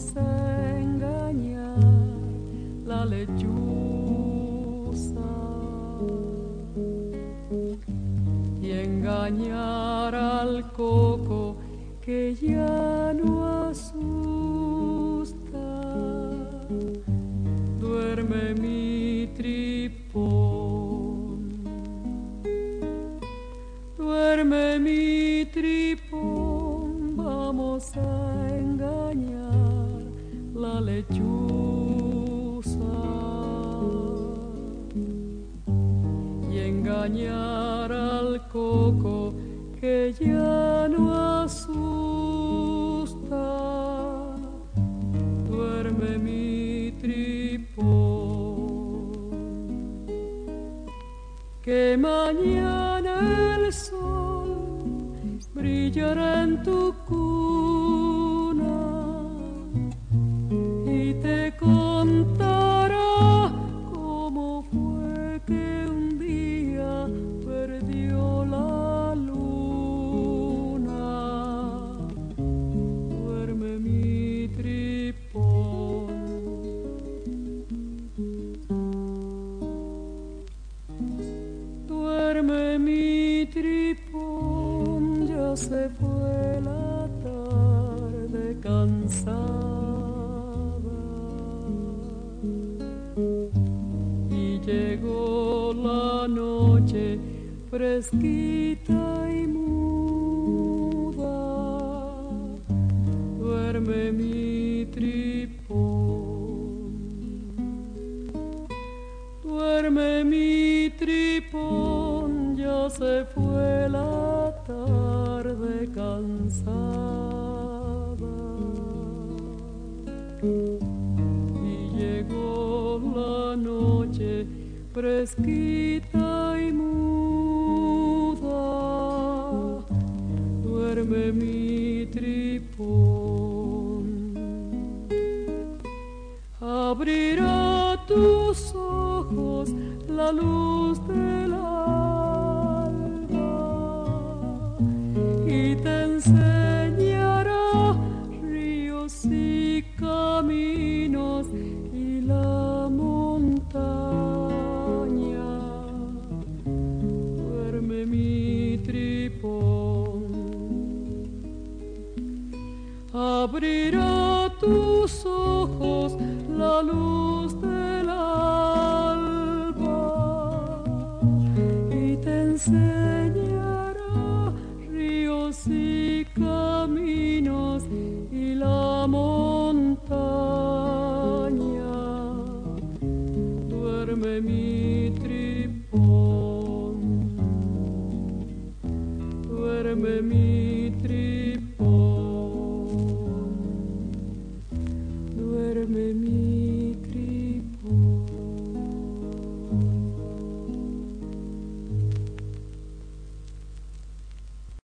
vamos a engañar la lechuza y engañar al coco que ya no asusta. Duerme mi tripón, duerme mi tripón, vamos a engañar la lechuza y engañar al coco que ya no asusta. Duerme mi tripón, que mañana el sol brillará en tu cuna y te contará cómo fue que un día perdió la luna. Duerme mi tripón, duerme mi tripón, ya se fue la tarde cansada y llegó la noche fresquita y muda. Duerme mi tripón, duerme mi tripón, ya se fue la tarde cansada y llegó la noche fresquita y muda. Duerme mi tripón, abrirá tus ojos la luz del alba y te enseñará ríos y caminos y la montaña. Duerme mi tripón, abrirá tus ojos la luz del alba y te enseñará ríos y caminos y la montaña. Duerme mi